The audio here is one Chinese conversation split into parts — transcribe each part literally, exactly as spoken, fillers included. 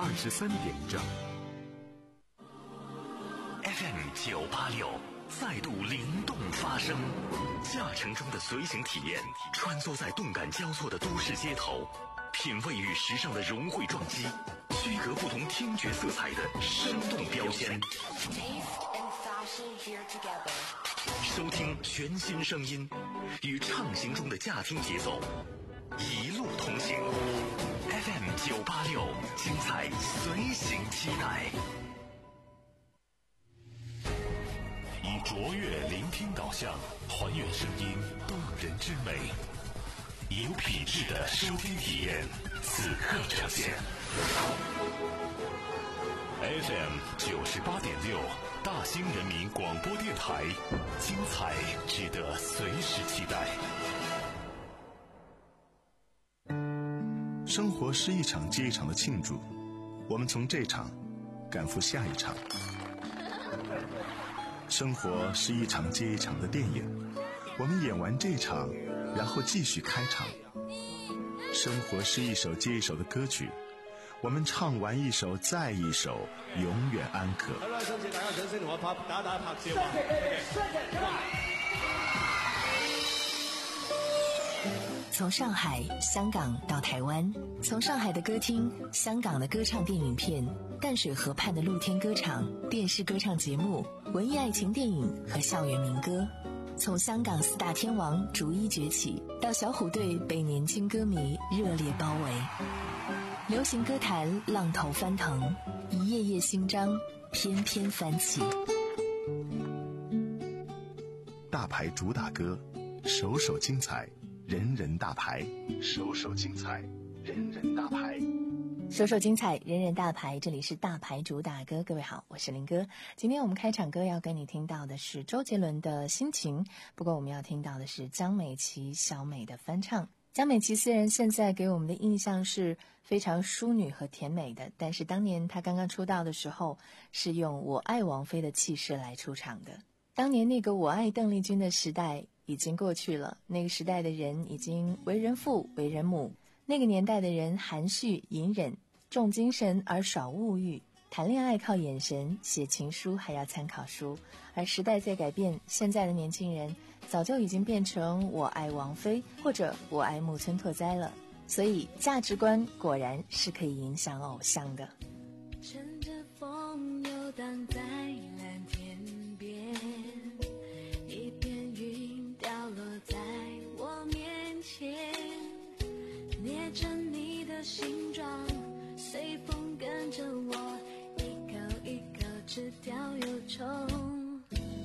二十三点整。 F M 九八六再度灵动发声，驾乘中的随行体验，穿梭在动感交错的都市街头，品味与时尚的融汇撞击，区隔不同听觉色彩的生动标签。收听全新声音，与畅行中的驾听节奏，一路同行。F M 九八六，精彩随行期待。以卓越聆听导向，还原声音动人之美，有品质的收听体验，此刻呈现。F M 九十八点六，大兴人民广播电台，精彩值得随时期待。 生活是一场接一场的庆祝，我们从这场赶赴下一场。生活是一场接一场的电影，我们演完这场，然后继续开场。生活是一首接一首的歌曲，我们唱完一首再一首，永远安可。 好啦，想請大家掌聲同我拍打打拍照啊！ 從上海、香港到台灣，從上海的歌廳、香港的歌唱電影片、淡水河畔的露天歌場、電視歌唱節目、文藝愛情電影和校園民歌，從香港四大天王逐一崛起，到小虎隊被年輕歌迷熱烈包圍，流行歌壇浪頭翻騰，一頁頁新章翩翩翻起。 大牌主打歌，首首精彩，人人大牌，首首精彩，人人大牌， 首首精彩，人人大牌。这里是大牌主打歌，各位好，我是林哥。今天我们开场歌要跟你听到的是周杰伦的心情，不过我们要听到的是江美琪小美的翻唱。江美琪虽然现在给我们的印象是非常淑女和甜美的，但是当年她刚刚出道的时候是用我爱王菲的气势来出场的。当年那个我爱邓丽君的时代已经过去了，那个时代的人已经为人父为人母，那个年代的人含蓄隐忍，重精神而少物欲，谈恋爱靠眼神，写情书还要参考书。而时代在改变，现在的年轻人早就已经变成我爱王菲或者我爱木村拓哉了，所以价值观果然是可以影响偶像的。 乘着风游荡在蓝天边，一片云掉落在我面前，捏着你的形状，随风跟着我一口一口吃掉忧愁，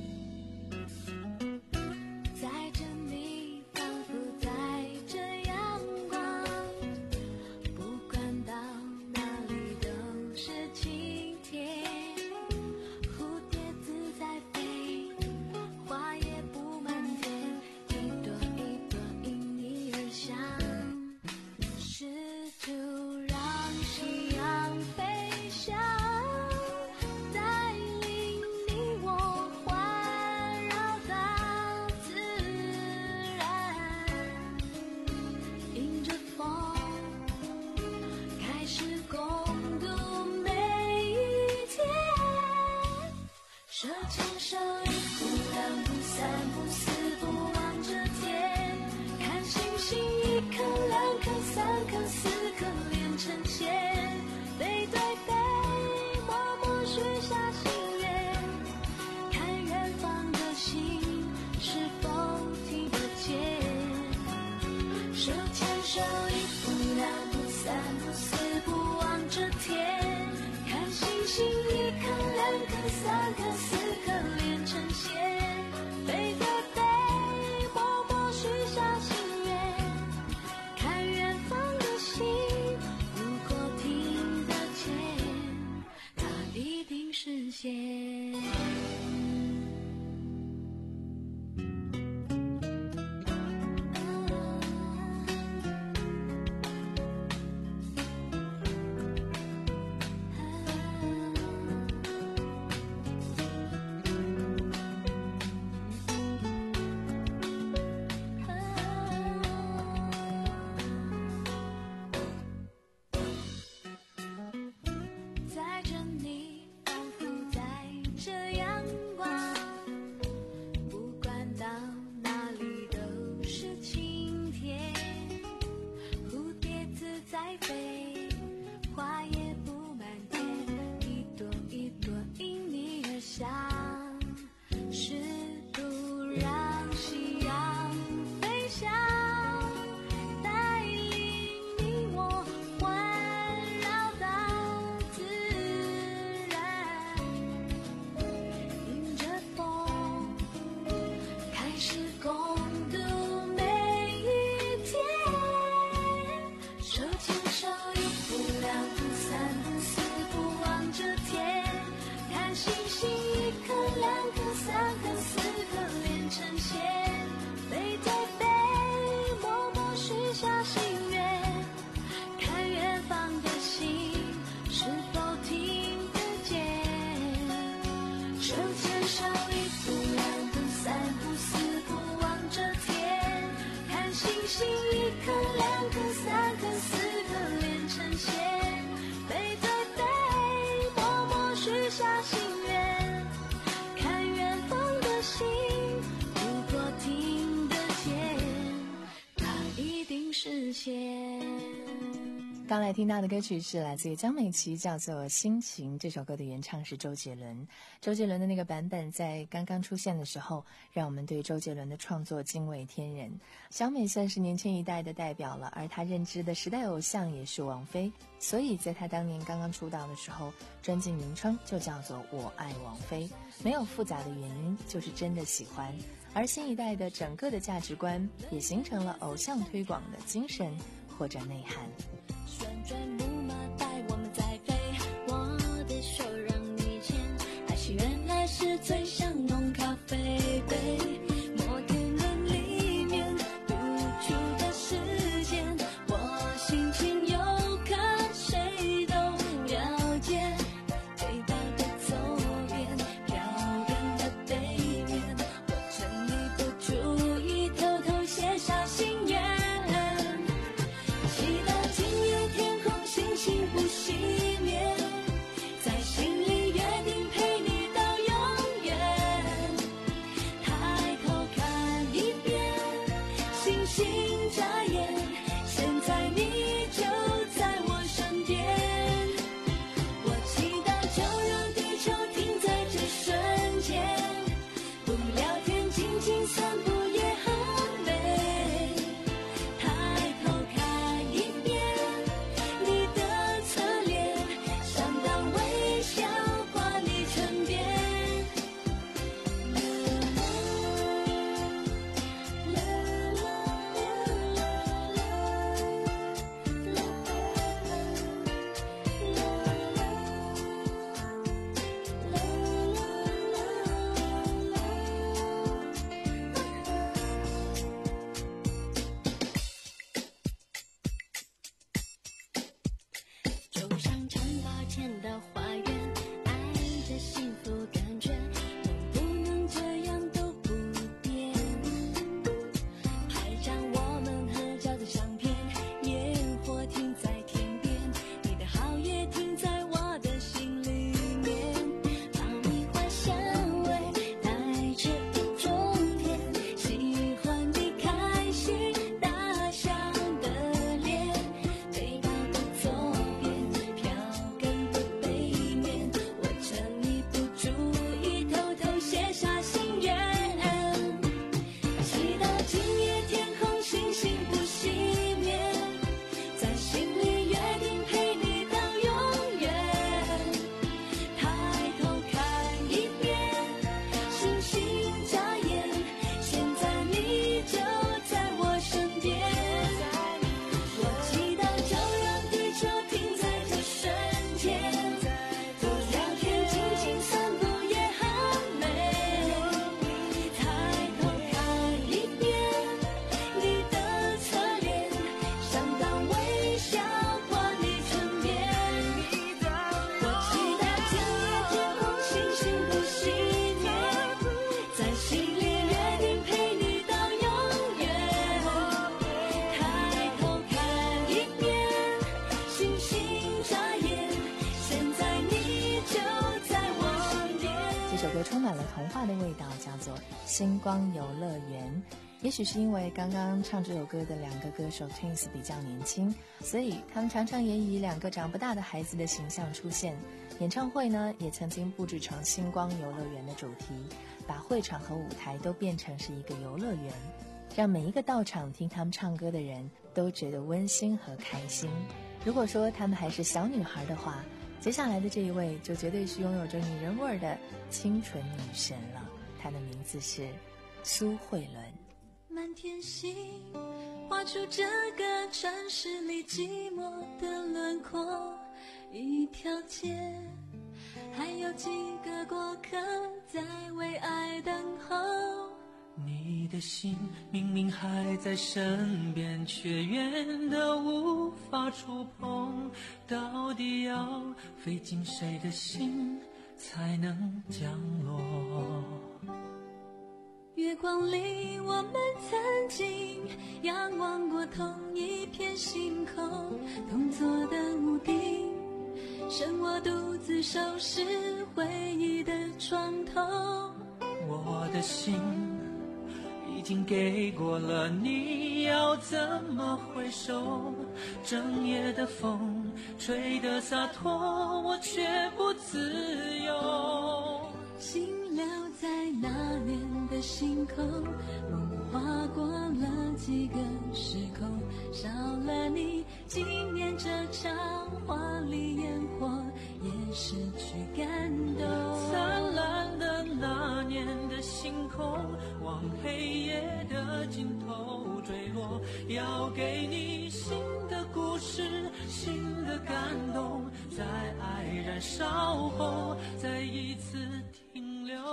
载着你仿佛载着阳光，不管到哪里都是晴天，蝴蝶自在飞，花也布满天，一朵一朵因你而香，是突然刚来听到的歌曲是来自于江美琪，叫做《心情》。这首歌的原唱是周杰伦。周杰伦的那个版本在刚刚出现的时候，让我们对周杰伦的创作惊为天人。小美算是年轻一代的代表了，而她认知的时代偶像也是王菲，所以在她当年刚刚出道的时候，专辑名称就叫做《我爱王菲》，没有复杂的原因，就是真的喜欢。而新一代的整个的价值观也形成了偶像推广的精神或者内涵。 旋转木马带我们在飞，我的手让你牵，爱情原来是最像浓咖啡杯，摩天轮里面独处的时间，我心情有看谁都了解，对白的左边，飘远的背面，我趁你不注意偷偷写下心愿，祈祷今夜天空星星不熄灭，在心里约定陪你到永远，抬头看一遍，星星眨眼，现在你就在我身边，我祈祷就让地球停在这瞬间，不聊天静静散步也很美，抬头看一遍你的侧脸，上当微笑挂你唇边，啦啦啦走上长发前的花园，爱着幸福感觉，能不能这样都不变？拍张我们合照的相片，烟火停在天边，你的好也停在我的心里面，爆米花香味带着一种甜，喜欢你开心大笑的脸，对到的左边，飘gần的背面，我趁你不注意偷偷写下心愿，祈祷今夜天空星星不熄灭，在心里约定陪你到永远，抬头看一遍，星星眨眼，现在你就在我身边，我祈祷就让地球停在这瞬间，不聊天静静散步也很美，抬头看一遍你的侧脸，上当微笑挂你唇边，我祈祷今夜天空星星不熄灭，在心里约定陪你到永远，抬头看一遍，星星眨眼，现在你就在我身边。 这首歌充满了童话的味道，叫做《星光游乐园》。也许是因为刚刚唱这首歌的两个歌手 Twins 比较年轻，所以他们常常也以两个长不大的孩子的形象出现。演唱会呢，也曾经布置成星光游乐园的主题，把会场和舞台都变成是一个游乐园，让每一个到场听他们唱歌的人都觉得温馨和开心。如果说他们还是小女孩的话，接下来的这一位就绝对是拥有着女人味儿的清纯女神了。她的名字是苏慧伦。 满天星画出这个城市里寂寞的轮廓，一条街还有几个过客在为爱等候， 你的心明明还在身边，却远得无法触碰，到底要飞进谁的心才能降落？ 月光里我们曾经仰望过同一片星空，同坐的屋顶，剩我独自收拾回忆的床头。 我的心已经给过了，你要怎么回首？ 整夜的风吹得洒脱，我却不自由。 心留在那年的星空，梦划过了几个时空，少了你，今年这场华丽烟火也失去感动。 灿烂的那年的星空，往黑夜的尽头坠落，要给你新的故事，新的感动，在爱燃烧后再一次停留。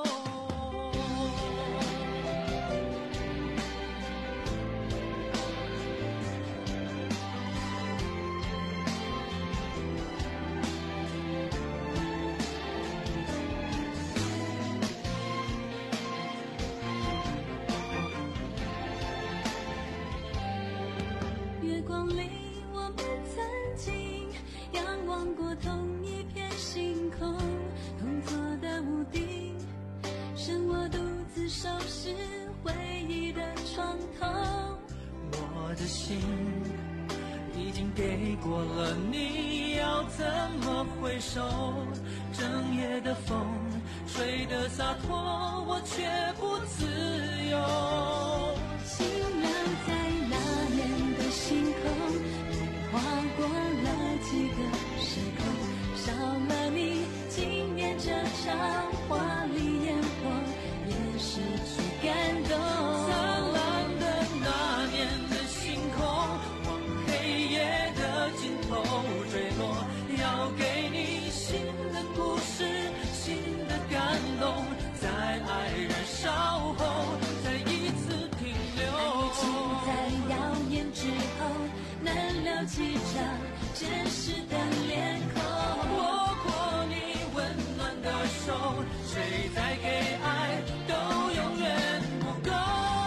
月光里我们曾经仰望过同一片星空，同座的屋顶剩我独自收拾回忆的床头。 我的心已经给过了你，要怎么回首？整夜的风吹得洒脱，我却不自由。 心留在那年的星空，划过了几个时空，少了你，今年这场华丽烟火也失去感动。 灿烂的那年的星空，往黑夜的尽头坠落，要给你新的故事，新的感动，在爱燃烧后再一次停留。 爱情在耀眼之后，难留几张真实的脸孔。 握过你温暖的手，谁再给爱都永远不够。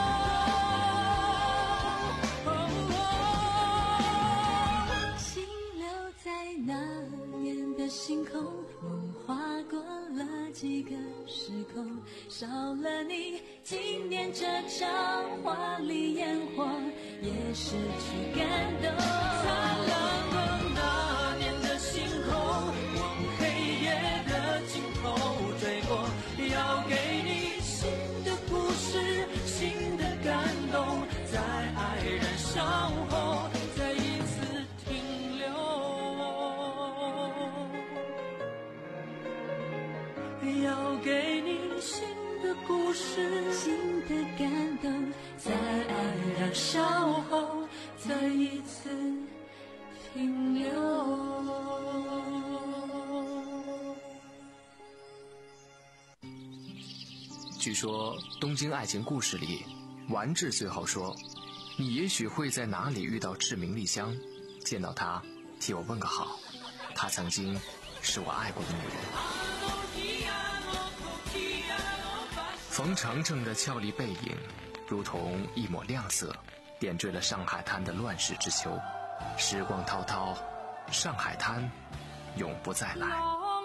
心留在那年的星空，梦划过了几个时空，少了你，今年这场华丽烟火也失去感动。 灿烂的那年的星空，往黑夜的尽头坠落，要给你新的故事，新的感动，在爱燃烧后再一次停留。要给你新的故事， 新的感动， 在爱燃烧后再一次停留。 据说《东京爱情故事》里，丸治最后说：“你也许会在哪里遇到志明丽香，见到她，替我问个好。她曾经是我爱过的女人。”冯程程的俏丽背影，如同一抹亮色，点缀了上海滩的乱世之秋。时光滔滔，上海滩永不再来。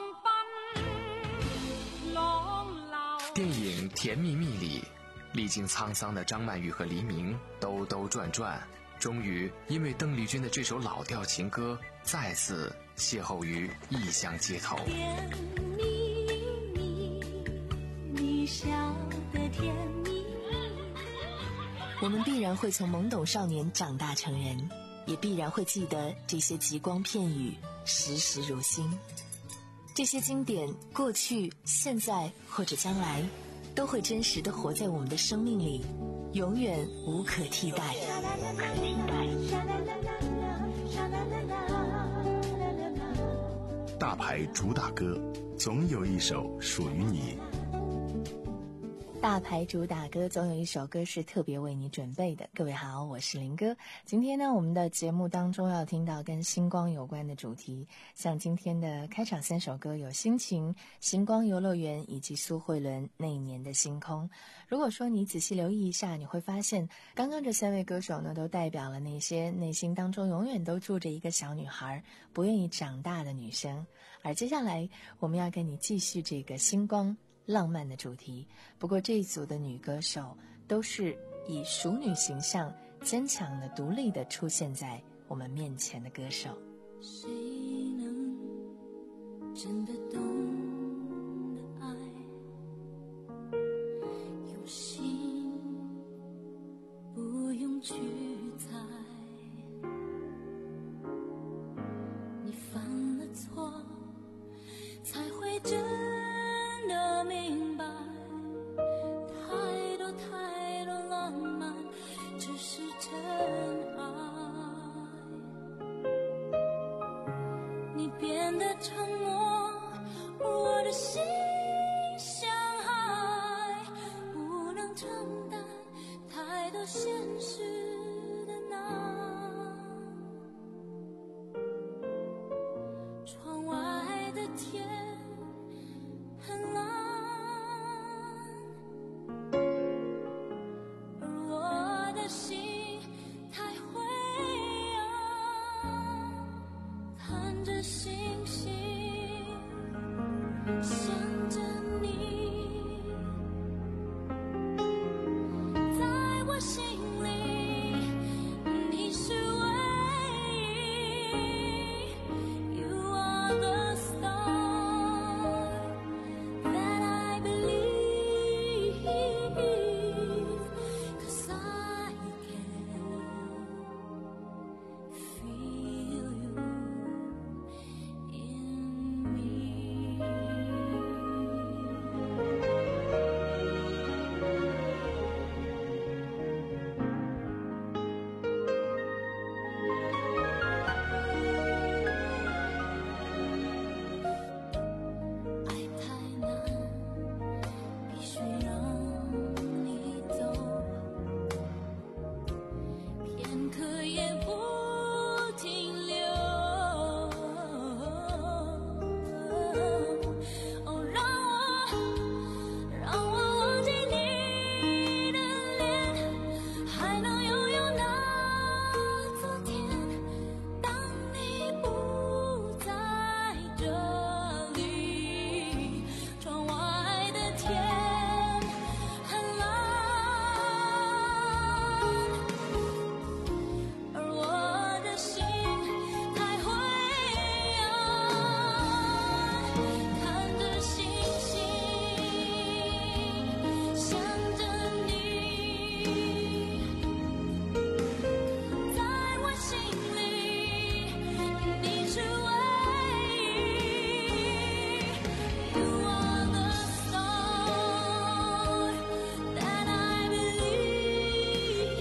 电影《甜蜜蜜》里，历经沧桑的张曼玉和黎明兜兜转转，终于因为邓丽君的这首老调情歌，再次邂逅于异乡街头。 甜蜜蜜，你笑得甜蜜。 我们必然会从懵懂少年长大成人，也必然会记得这些极光片语，时时如新。这些经典，过去、现在或者将来，都会真实地活在我们的生命里，永远无可替代。 大牌主打歌，总有一首属于你。 大牌主打歌总有一首歌是特别为你准备的。各位好，我是林哥。今天呢，我们的节目当中要听到跟星光有关的主题，像今天的开场三首歌有心情、星光游乐园以及苏慧伦那一年的星空。如果说你仔细留意一下，你会发现刚刚这三位歌手呢，都代表了那些内心当中永远都住着一个小女孩，不愿意长大的女生。而接下来我们要跟你继续这个星光浪漫的主题，不过这一组的女歌手都是以熟女形象坚强的独立的出现在我们面前的歌手。 谁能真的懂得爱？有心不用去猜，你犯了错才会真的明白，太多太多浪漫只是真爱。你变得沉默，我的心像海，不能承担太多现实的难。窗外的天很蓝，而我的心太灰暗，看着星星，想着你，在我心里你是唯一。You are the star that I believe, 'cause I can feel you in me. 爱太难，必须让你走，片刻也不停留。哦，让我，让我忘记你的脸，还能拥有那昨天。当你不在这里，窗外的天很蓝，而我的心太灰暗，看着星星，想着你，在我心里你是唯一。You are the star that I believe,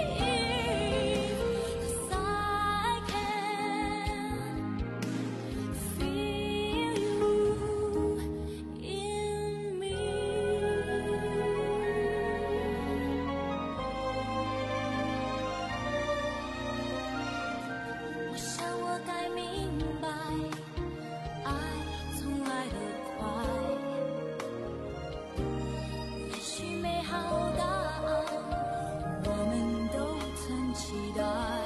'cause I can feel you in me. 我想我该明白，爱从来得快，也许美好答案我们都曾期待，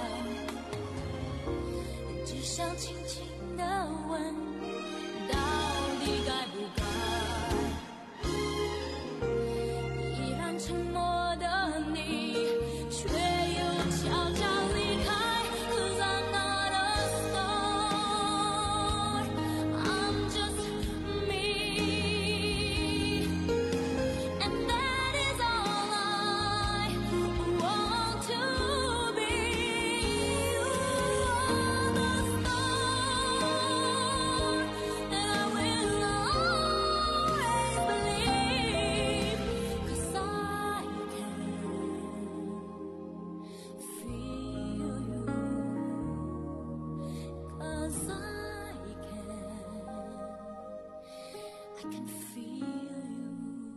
只想轻轻地问，到底该不该？依然沉默的你，却又悄悄离开。'Cause I'm not a star, I'm just me, and that is all I want to be. You are the star that I will always believe, 'cause I can feel you, 'cause I can, I can feel you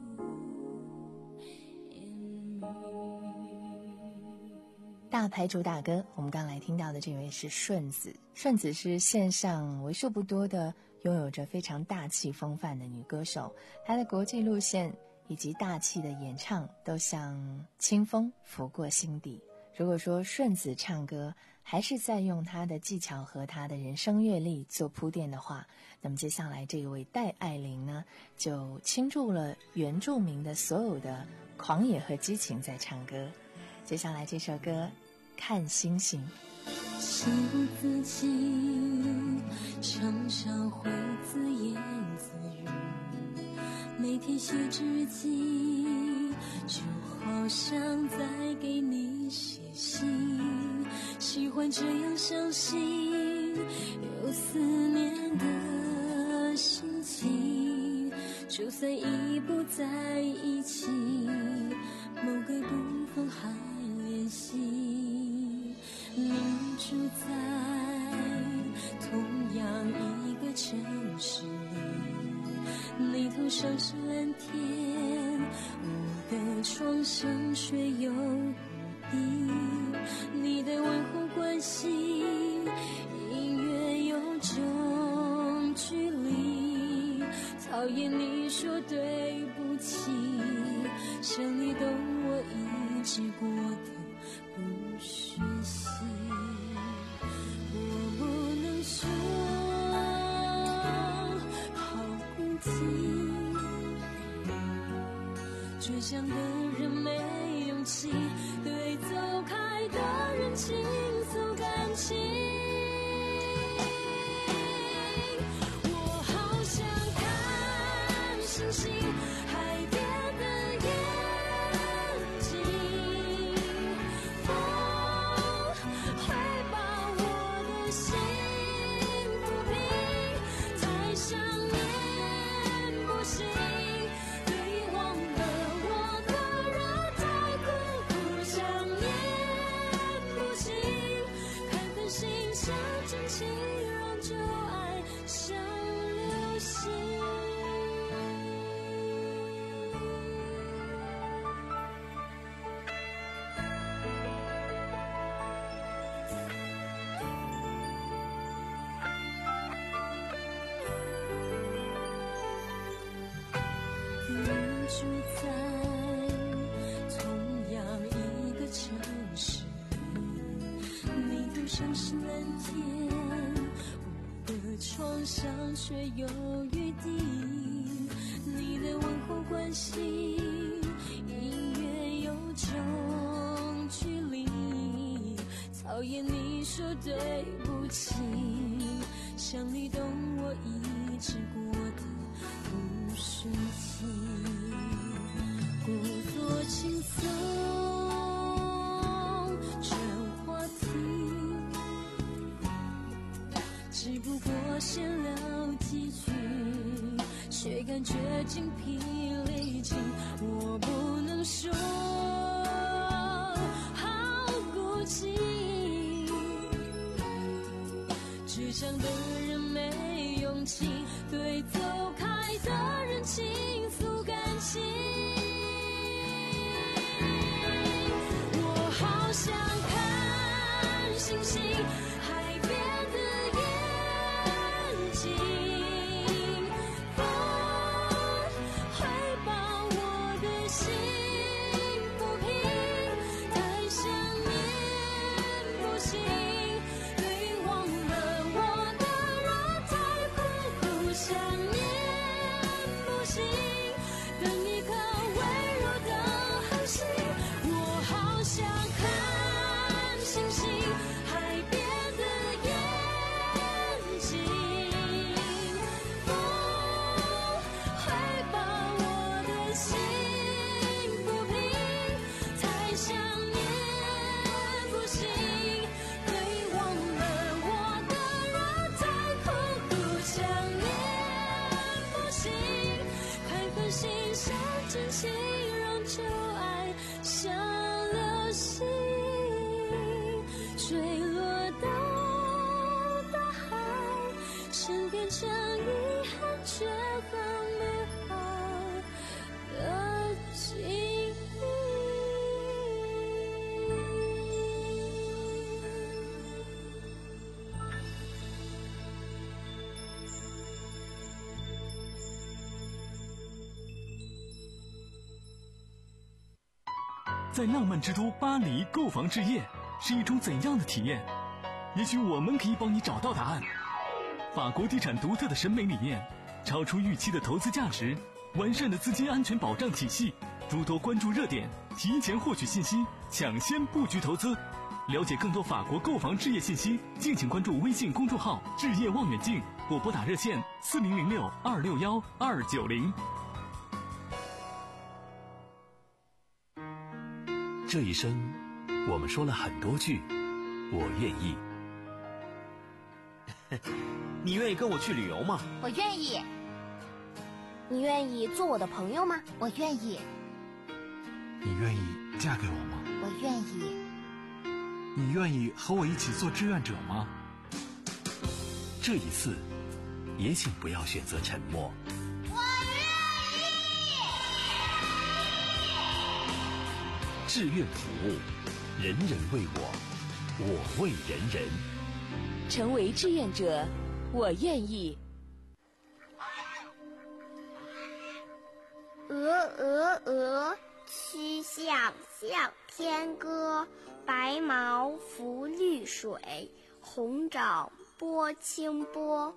in me. 大牌主打歌，我们刚来听到的这位是顺子。顺子是线上为数不多的拥有着非常大气风范的女歌手，她的国际路线以及大气的演唱都像清风拂过心底。如果说顺子唱歌还是在用她的技巧和她的人生阅历做铺垫的话，那么接下来这一位戴爱玲呢，就倾注了原住民的所有的狂野和激情在唱歌。接下来这首歌《看星星》。 情不自禁，常常会自言自语，每天写日记，就好像在给你写信，喜欢这样相信有思念的心情，就算已不在一起，某个部分还联系。你住在同样一个城市里，你头上是蓝天，我的床上却有雨滴，你的问候关心，隐约有种距离，讨厌你说对不起，想你懂我一直过的不学习，我不能说好孤寂，倔强的人没勇气对走开的人倾诉感情，我好想看星星，海边的眼睛，风会把我的心抚平，太想念不行，对忘了我的人太苦苦想念不行，看看心像真情，让旧爱像流星。你住在同样一个城市里，你头上是蓝天，我的床上却有雨滴，你的问候关心，隐约有种距离，讨厌你说对不起，想你懂我一直过的不顺气，故作轻松转话题，只不过闲聊几句，却感觉精疲力尽，我不能说好孤寂，倔强的人没勇气对走开的人倾诉感情，我好想看星星，海边的眼睛，风会把我的心抚平，太想念不行，对忘了我的人太苦苦想念不行，等一颗微弱的恒星，我好想看星星，海边的眼睛，风会把我的心抚平，太想念不行，对忘了我的人太苦苦想念不行，看看心像真情，让旧爱像流星坠落到大海，沉淀成遗憾却很美好的记忆。 在浪漫之都巴黎购房置业是一种怎样的体验？也许我们可以帮你找到答案。法国地产独特的审美理念，超出预期的投资价值，完善的资金安全保障体系，诸多关注热点，提前获取信息，抢先布局投资。 了解更多法国购房置业信息，敬请关注微信公众号“置业望远镜”或拨打热线四零零六二六幺二九零。 这一生，我们说了很多句“我愿意”。 你愿意跟我去旅游吗？ 我愿意。你愿意做我的朋友吗？我愿意。 你愿意嫁给我吗？ 我愿意。 你愿意和我一起做志愿者吗？ 这一次，也请不要选择沉默。 我愿意。 志愿服务，人人为我，我为人人。 成为志愿者，我愿意。 鹅鹅鹅，曲项向天歌。白毛浮绿水，红掌拨清波。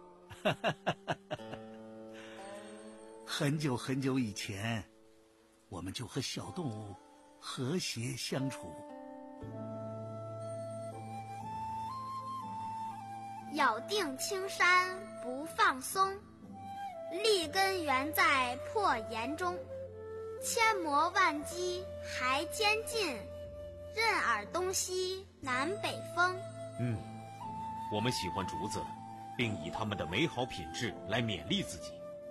很久很久以前，我们就和小动物和谐相处。 咬定青山不放松，立根原在破岩中。千磨万击还坚劲，任尔东西南北风。 嗯，我们喜欢竹子，并以它们的美好品质来勉励自己。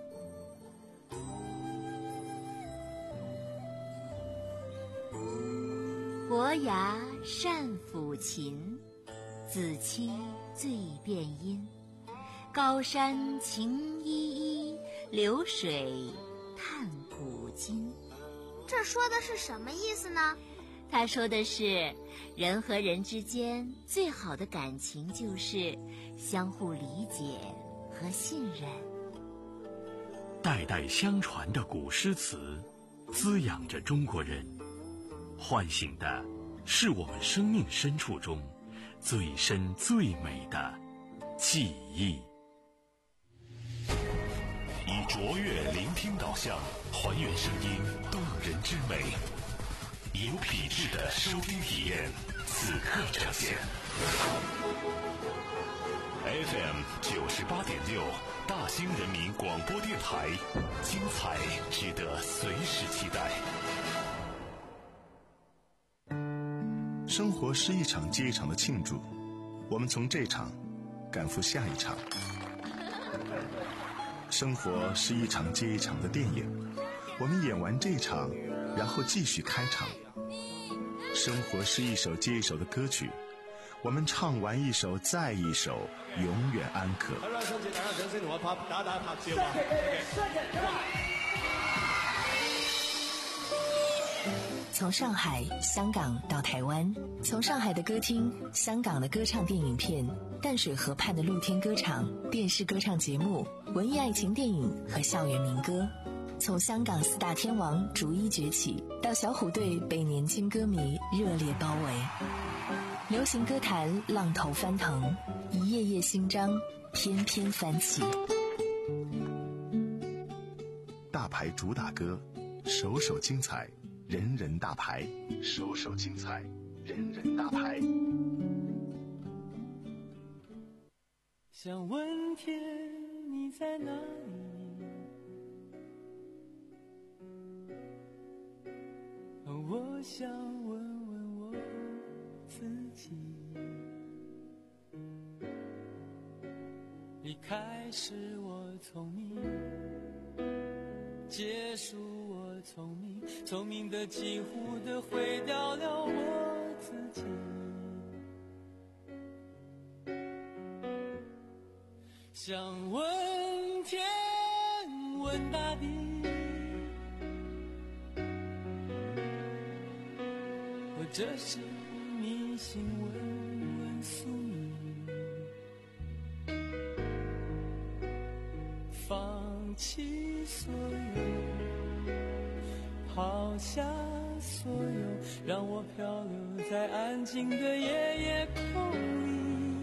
伯牙善抚琴，子期最辨音。高山晴依依，流水叹古今。 这说的是什么意思呢？ 他说的是，人和人之间最好的感情就是相互理解和信任。 代代相传的古诗词，滋养着中国人，唤醒的是我们生命深处中最深最美的记忆。以卓越聆听导向，还原声音动人之美。有品质的收听体验，此刻呈现。F M 九十八点六，大兴人民广播电台，精彩值得随时期待。 生活是一场接一场的庆祝，我们从这场赶赴下一场。生活是一场接一场的电影，我们演完这场，然后继续开场。生活是一首接一首的歌曲，我们唱完一首再一首，永遠安可。 好啦，甚至大家掌聲同我拍打打拍照啊！ 从上海、香港到台湾，从上海的歌厅、香港的歌唱电影片、淡水河畔的露天歌场、电视歌唱节目、文艺爱情电影和校园民歌，从香港四大天王逐一崛起，到小虎队被年轻歌迷热烈包围，流行歌坛浪头翻腾，一页页新章翩翩翻起。 大牌主打歌，首首精彩，人人大牌，首首精彩，人人大牌。 想问天你在哪里？我想问问我自己。离开时我聪明，结束我聪明，聪明的几乎的毁掉了我自己。想问天问大地，或者是迷信问问宿命，放弃所有，抛下所有，让我漂流在安静的夜夜空里。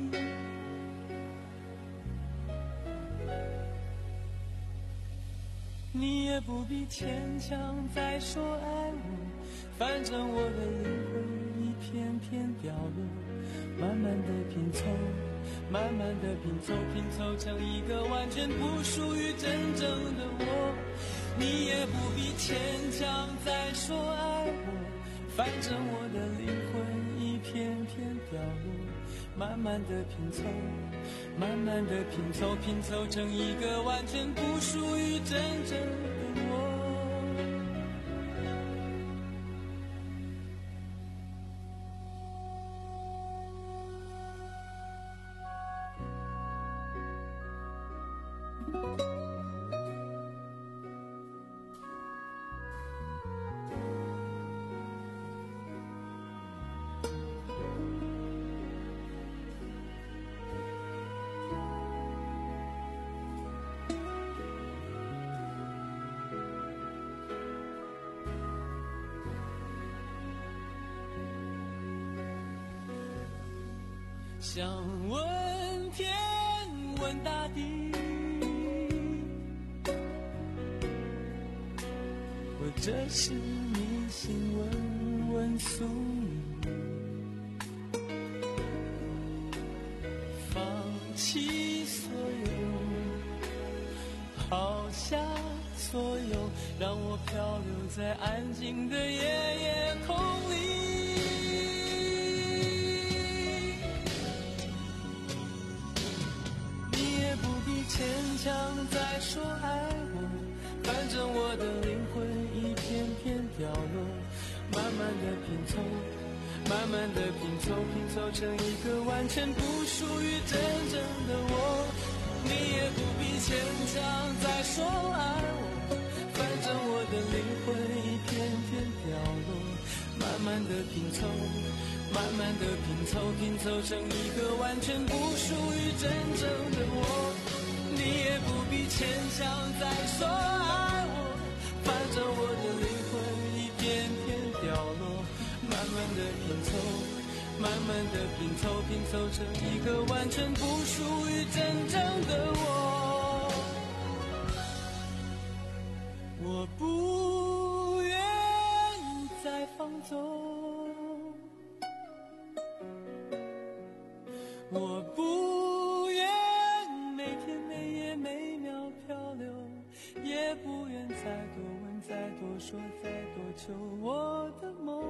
你也不必牵强再说爱我，反正我的灵魂已片片掉落，慢慢的拼凑，慢慢的拼凑，拼凑成一个完全不属于真正的我。你也不必牵强再说爱我，反正我的灵魂一片片掉落，慢慢的拼凑，慢慢的拼凑，拼凑成一个完全不属于真正的我。想问天问大地，或者是迷信问问宿命，放弃所有，抛下所有，让我漂流在安静的夜夜空里。牵强再说爱我，反正我的灵魂一片片掉落，慢慢的拼凑，慢慢的拼凑，拼凑成一个完全不属于真正的我。你也不必牵强再说爱我，反正我的灵魂一片片掉落，慢慢的拼凑，慢慢的拼凑，拼凑成一个完全不属于真正的我。你也不必牵强再说爱我，反正我的灵魂一片片掉落，慢慢的拼凑，慢慢的拼凑，拼凑成一个完全不属于真正的我。我不愿再放纵，我不愿每天每夜每秒漂流，也不愿再多问再多说再多求我的梦。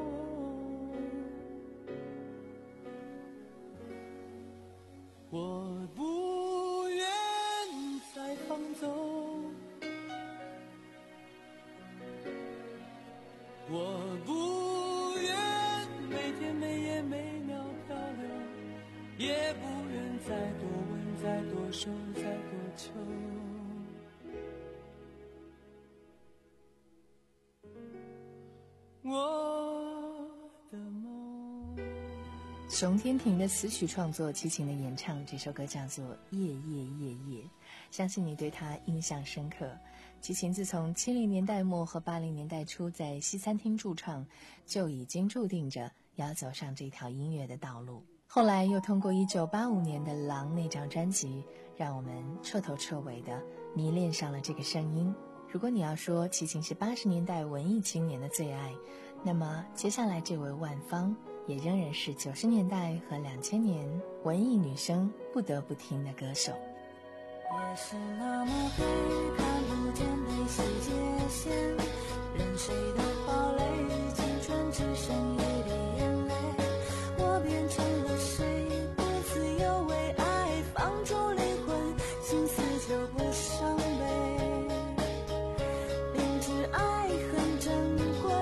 我不愿再放纵，我不愿每天每夜每秒漂流，也不愿再多问再多说再多求我的梦。 熊天平的词曲创作，齐秦的演唱，这首歌叫做《夜夜夜夜》，相信你对他印象深刻。齐秦自从七零年代末和八零年代初在西餐厅驻唱，就已经注定着要走上这条音乐的道路。后来又通过一九八五年的《狼》那张专辑，让我们彻头彻尾的迷恋上了这个声音。如果你要说齐秦是八十年代文艺青年的最爱，那么接下来这位万芳也仍然是九十年代和两千年文艺女生不得不听的歌手。 夜是那么黑，看不见悲喜界限，任谁的堡垒，青春只剩一滴眼泪。我变成了谁，不自由为爱放逐灵魂，心思就不伤悲。明知爱很珍贵，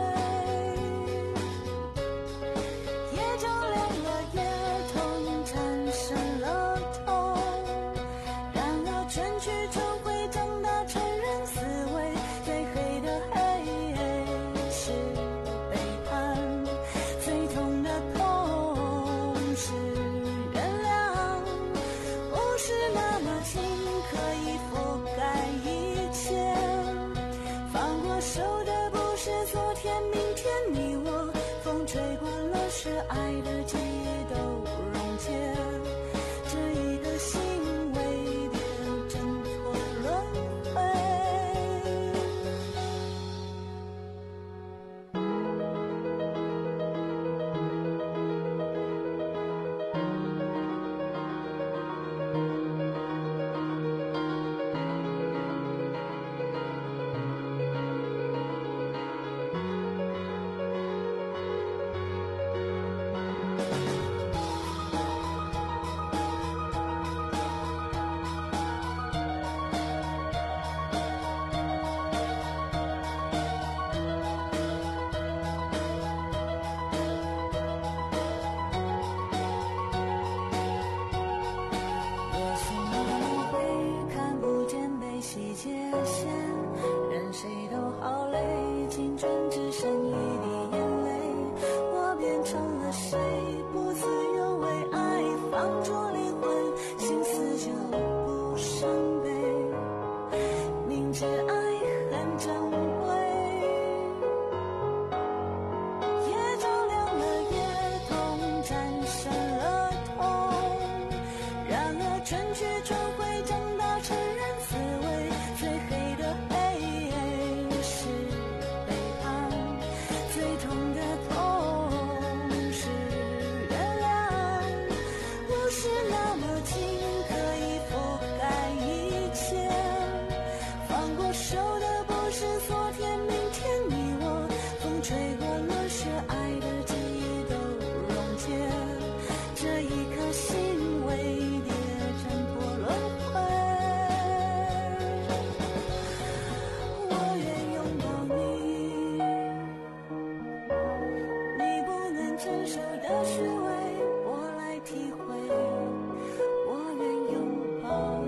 也照亮了夜痛，产生了痛。然而全剧终会长大成人思维，最黑的黑是背叛，最痛的痛是原谅。不是那么近可以覆盖一切，放过手的不是昨天明天，你我风吹过了是爱的记忆都溶解，这一个行为别挣脱轮回。 明知爱很珍贵，也照亮了夜痛，战胜了痛。然而春去春回，长大成人滋味，最黑的黑是背叛，最痛的痛是原谅。不是那么近可以覆盖一切，放过手的不是昨天明天你我，风吹过了是爱的记忆都溶解，这一颗心为跌挣破轮回。我愿拥抱你，你不能承受的虚伪我来体会。我愿拥抱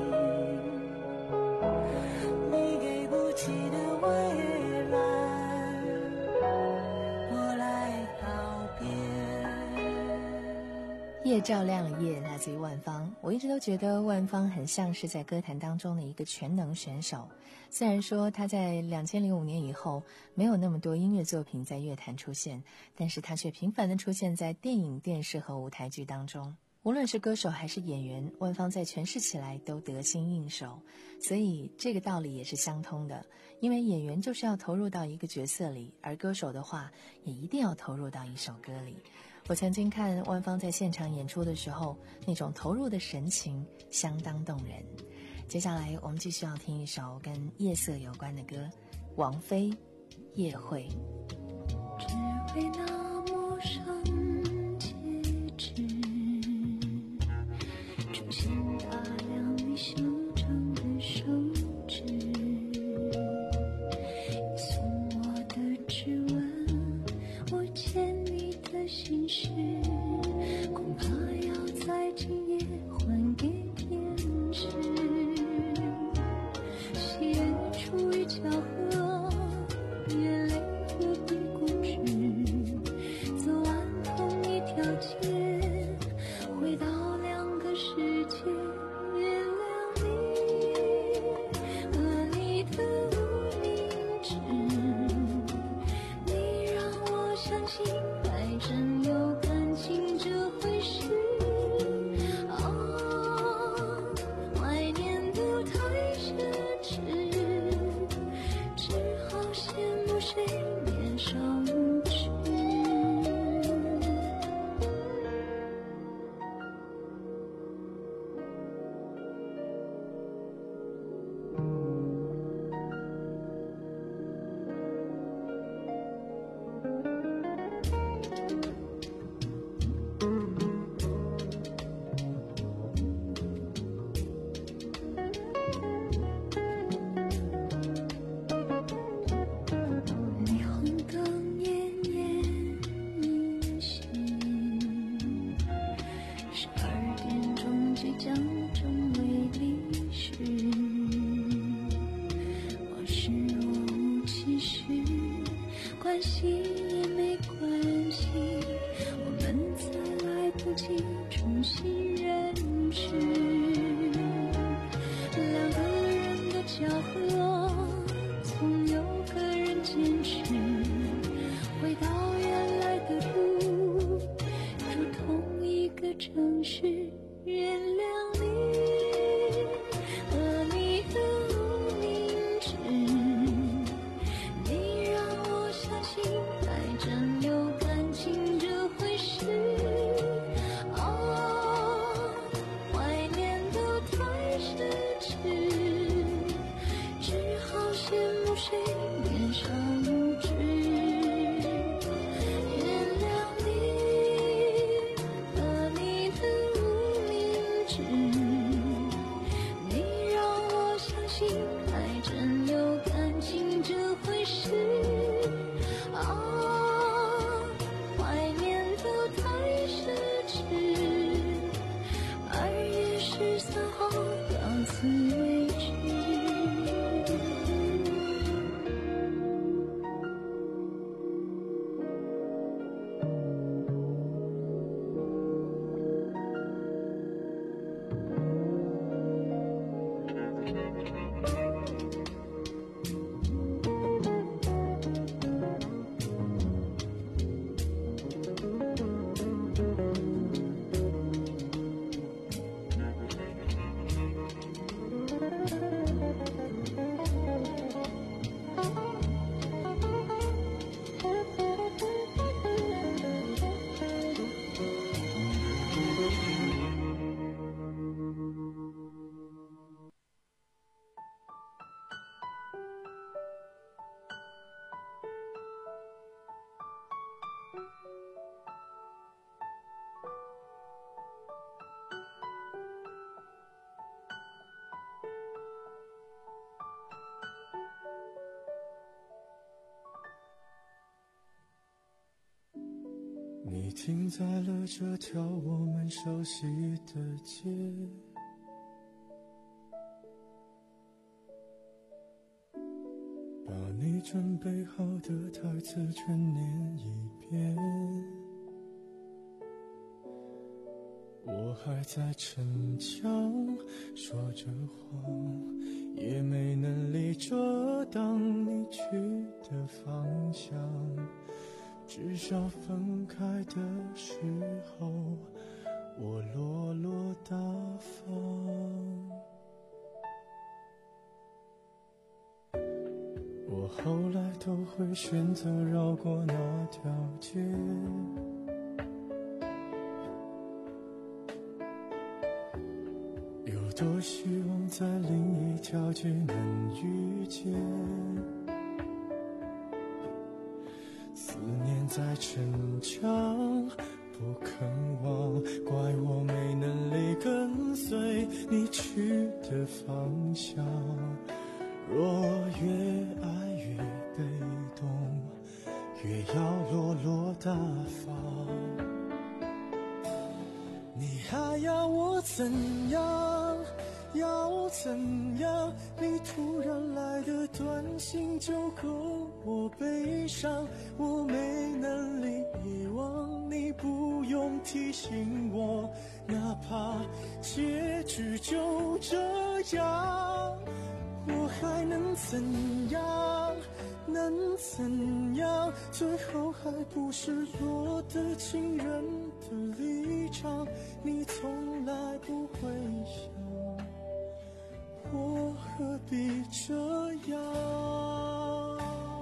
你，你给不起的未来我来告别。 夜照亮了夜，来自于万芳。我一直都觉得万芳很像是在歌坛当中的一个全能选手。虽然说他在两千零五年以后没有那么多音乐作品在乐坛出现，但是他却频繁地出现在电影、电视和舞台剧当中。无论是歌手还是演员，万芳在诠释起来都得心应手，所以这个道理也是相通的。因为演员就是要投入到一个角色里，而歌手的话也一定要投入到一首歌里。我曾经看万芳在现场演出的时候，那种投入的神情相当动人。接下来我们继续要听一首跟夜色有关的歌，王菲《夜会》。 只为那陌生戒指，出现大量你修长的手指，你送我的指纹，我牵你的心事，恐怕要在今夜还给天使。喜悦出于巧合，眼泪何必固执，走完同一条街，回到两个世界，原谅你和你的无名指，你让我相信爱真有感情这回事。哦，怀念都太奢侈，只好羡慕谁年少无知。霓虹灯奄奄一息，十二点钟即将成为历史。往事若无其事，关系也没关系，我们才来不及重新认识。两个人的巧合，总有个人坚持，回到原来的路，住同一个城市，原谅你和你的无名指，你让我相信爱真有感情这回事。哦，怀念都太奢侈，只好羡慕谁年少无知。原谅你和你的无名指，你让我相信爱真有感情这回事。哦，怀念都太奢侈，二月十三号到此为止。 你停在了这条我们熟悉的街，把你准备好的台词全念一遍。我还在逞强说着谎，也没能力遮挡你去的方向，至少分开的时候我落落大方。我后来都会选择绕过那条街，有多希望在另一条街能遇见，思念在逞强不肯忘，怪我没能力跟随你去的方向，若越爱越被动，越要落落大方。你还要我怎样？要怎样？你突然来的短信就够我悲伤，我没能力遗忘，你不用提醒我，哪怕结局就这样，我还能怎样？能怎样？最后还不是落得情人的立场，你从来不会想，我何必这样？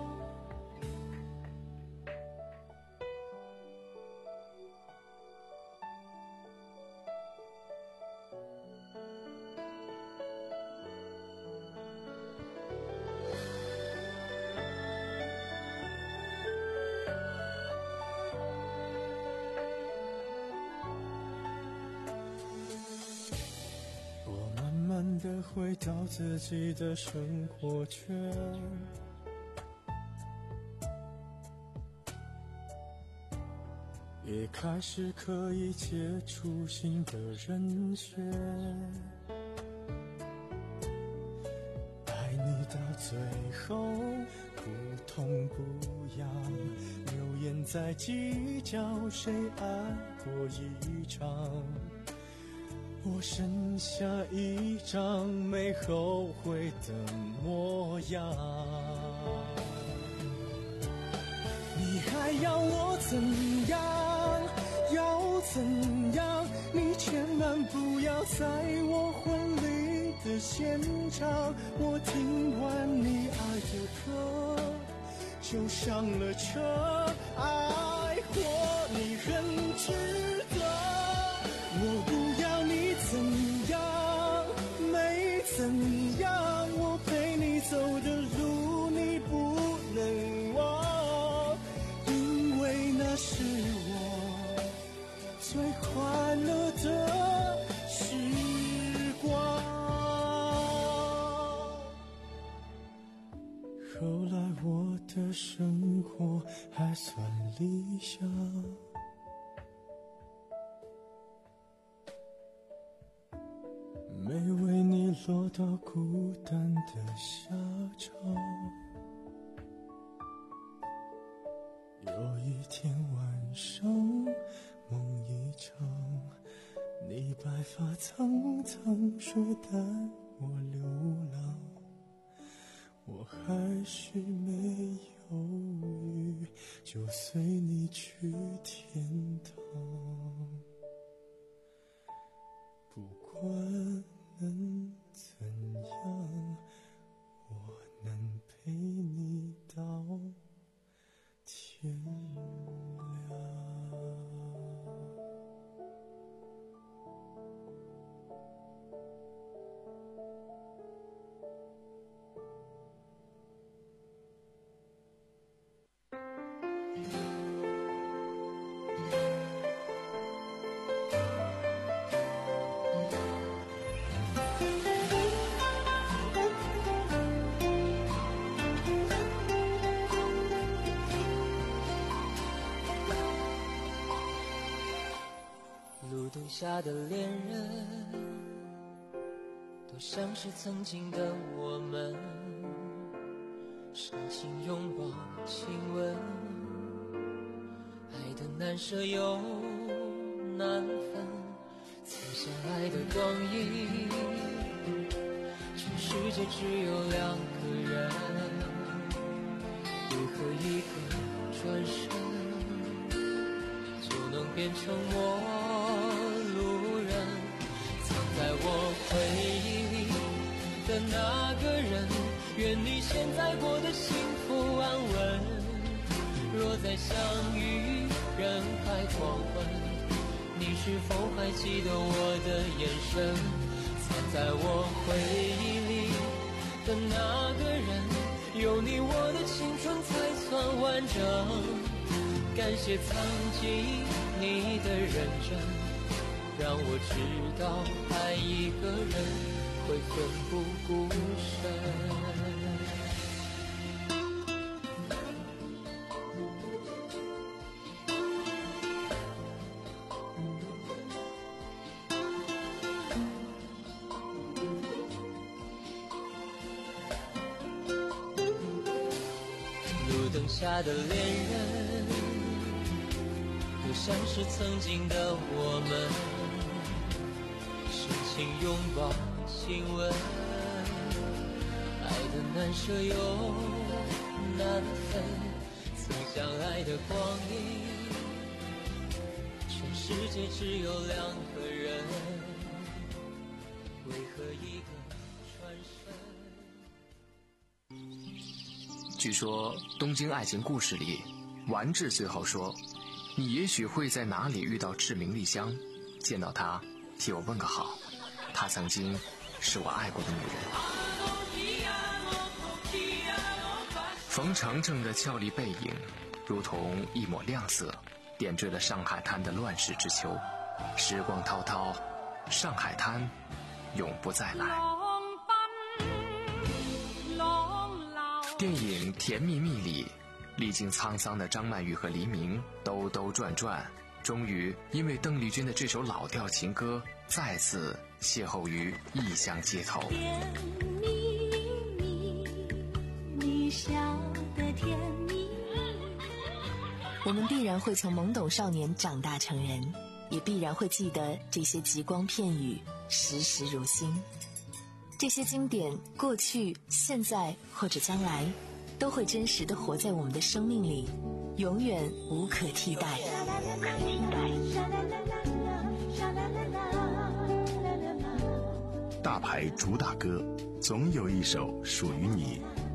慢地回到自己的生活圈，也开始可以接触新的人选，爱你到最后不痛不痒，流言在计较谁爱过一场，我剩下一张没后悔的模样。你还要我怎样？要怎样？你千万不要在我婚礼的现场，我听完你爱的歌就上了车，爱过你很值得，我不要你怎样，没怎样，我陪你走的路你不能忘，因为那是我最快乐的时光。后来我的生活还算理想，没为你落到孤单的下场。有一天晚上梦一场，你白发苍苍说带我流浪，我还是没犹豫就随你去天堂，不管能怎样，我能陪你到天亮。 下的恋人，都像是曾经的我们，深情拥抱亲吻，爱的难舍又难分，曾相爱的光阴，全世界只有两个人，为何一个转身就能变成陌路人？藏在我回忆里的那个人，愿你现在过得幸福安稳。若再相遇人海黄昏，你是否还记得我的眼神？藏在我回忆里的那个人，有你我的青春才算完整。感谢曾经你的认真，让我知道爱一个人会奋不顾身。路灯下的恋人，又像是曾经的我们，深情拥抱亲吻，爱的难舍又难分，曾相爱的光阴，全世界只有两个人，为何一个转身？ 据说《东京爱情故事》里，丸治最后说：“你也许会在哪里遇到志明丽香，见到她，替我问个好。她曾经是我爱过的女人。”冯程程的俏丽背影，如同一抹亮色，点缀了上海滩的乱世之秋。时光滔滔，上海滩永不再来。电影《甜蜜蜜》里，历经沧桑的张曼玉和黎明兜兜转转，终于因为邓丽君的这首老调情歌，再次邂逅于异乡街头。 甜蜜蜜，你笑得甜蜜。 我们必然会从懵懂少年长大成人，也必然会记得这些极光片语，时时如新。这些经典，过去、现在或者将来，都会真实地活在我们的生命里，永远无可替代。 大牌主打歌，总有一首属于你。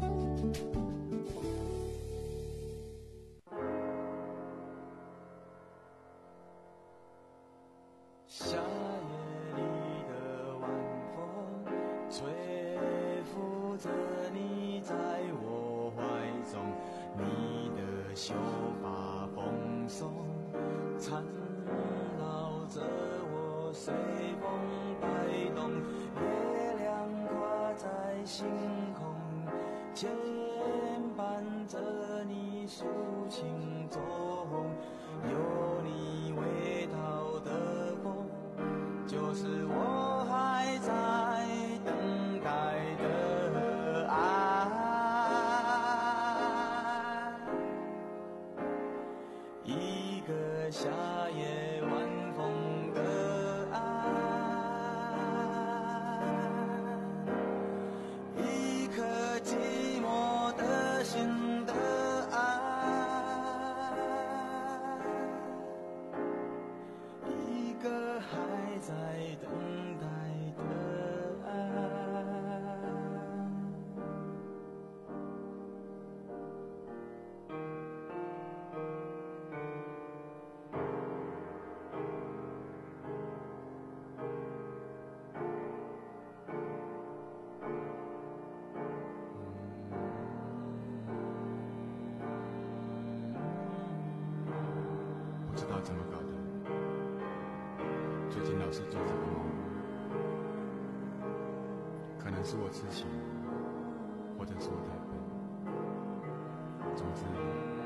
夏夜里的晚风，吹拂着你在我怀中，你的秀发蓬松，缠绕着我随风摆动，月亮挂在星空，牵绊着你抒情中，有你味道的风，就是我还在等待的爱。一个夏夜晚风的爱，一颗寂寞的心的爱，一个还在等待的爱。 不知道怎么搞的，最近老是做这个梦，可能是我痴情，或者是我太笨。总之，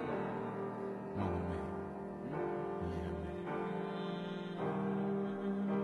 梦很美，你也很美。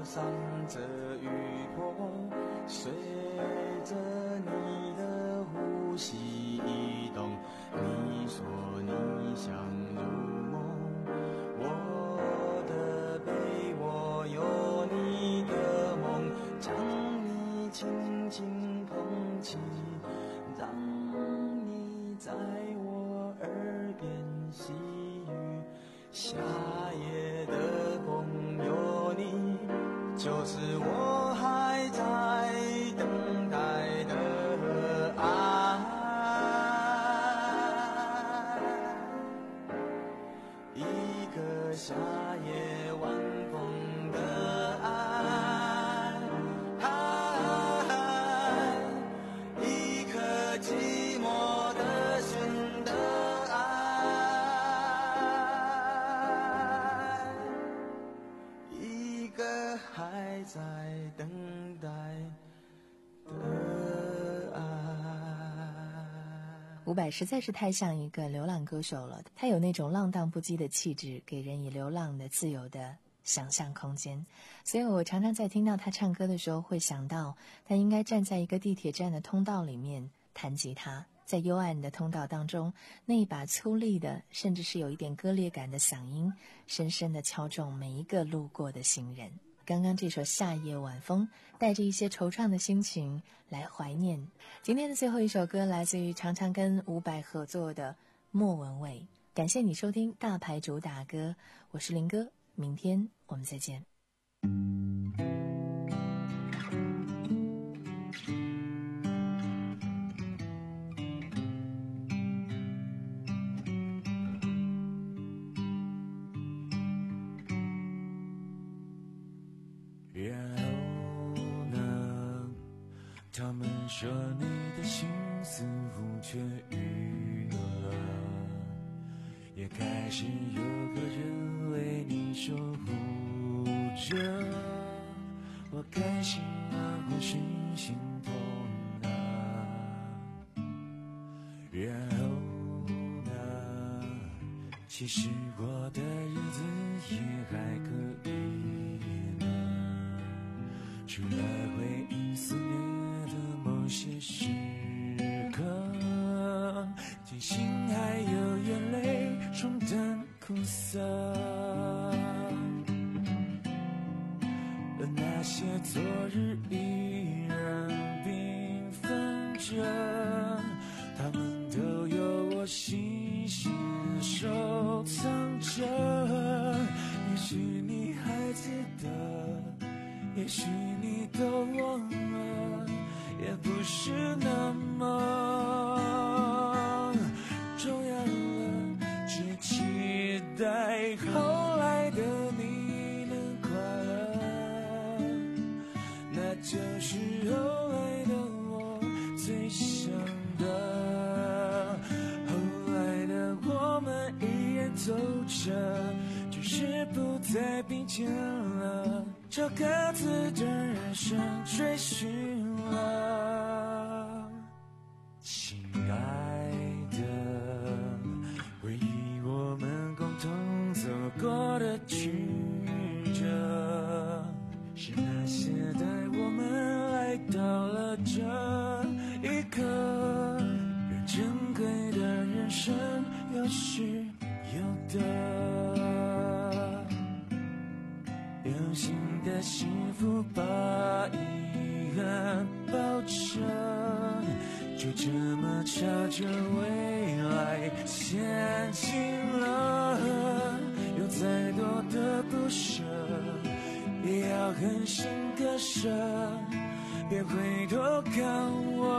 上这雨波，随着你的呼吸移动。你说你想入梦，我的被窝有你的梦，将你轻轻捧起，让你在我耳边细语。夏夜的风有你，就是我还在等待的爱。一个夏夜晚风的爱，一颗寂寞的心的爱，一个还在等待的爱。 伍佰实在是太像一个流浪歌手了，他有那种浪荡不羁的气质，给人以流浪的自由的想象空间。所以我常常在听到他唱歌的时候，会想到他应该站在一个地铁站的通道里面弹吉他，在幽暗的通道当中，那一把粗粝的甚至是有一点割裂感的嗓音，深深地敲中每一个路过的行人。刚刚这首夏夜晚风带着一些惆怅的心情来怀念。今天的最后一首歌来自于常常跟伍佰合作的莫文蔚。感谢你收听大牌主打歌，我是林哥，明天我们再见。 然后呢，他们说你的心似乎痊愈了，也开始有个人为你守护着。我开心啊，或是心痛啊。然后呢，其实我的日子也还可以，除了回忆肆虐的某些时刻，庆幸还有眼泪冲淡苦涩，而那些昨日依然缤纷着，他们都有我细心收藏着。也许你还记得，也许你都忘了，也不是那么重要了，只期待后来的你能快乐，那就是后来的我最想的。后来的我们依然走着，只是不再并肩了，朝各自的人生追寻了。亲爱的，回忆我们共同走过的曲折，是那些带我们来到了这一刻，让珍贵的人生有失有得，有新的幸福把遗憾抱着，就这么朝着未来前进了。有再多的不舍，也要狠心割舍，别回头看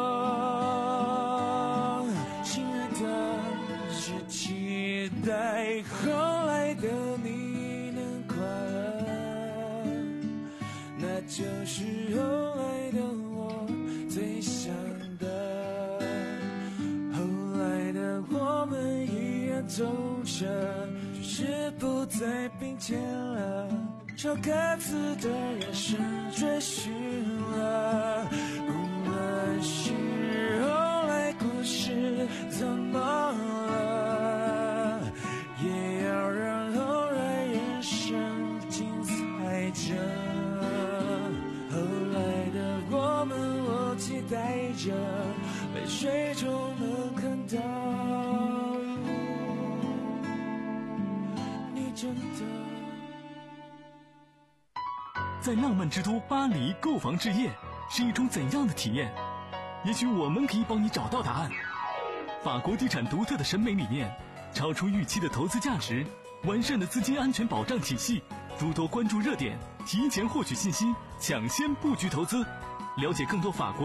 我，亲爱的，只期待后来的你能快乐，那就是后来的我最想的。后来的我们依然走着，只是不再并肩了，朝各自的人生追寻了。无论是后来故事怎么了，也要让后来人生精彩着。 着，泪水中能看到你真的。 在浪漫之都巴黎购房置业是一种怎样的体验？也许我们可以帮你找到答案。法国地产独特的审美理念，超出预期的投资价值，完善的资金安全保障体系，诸多关注热点，提前获取信息，抢先布局投资。了解更多法国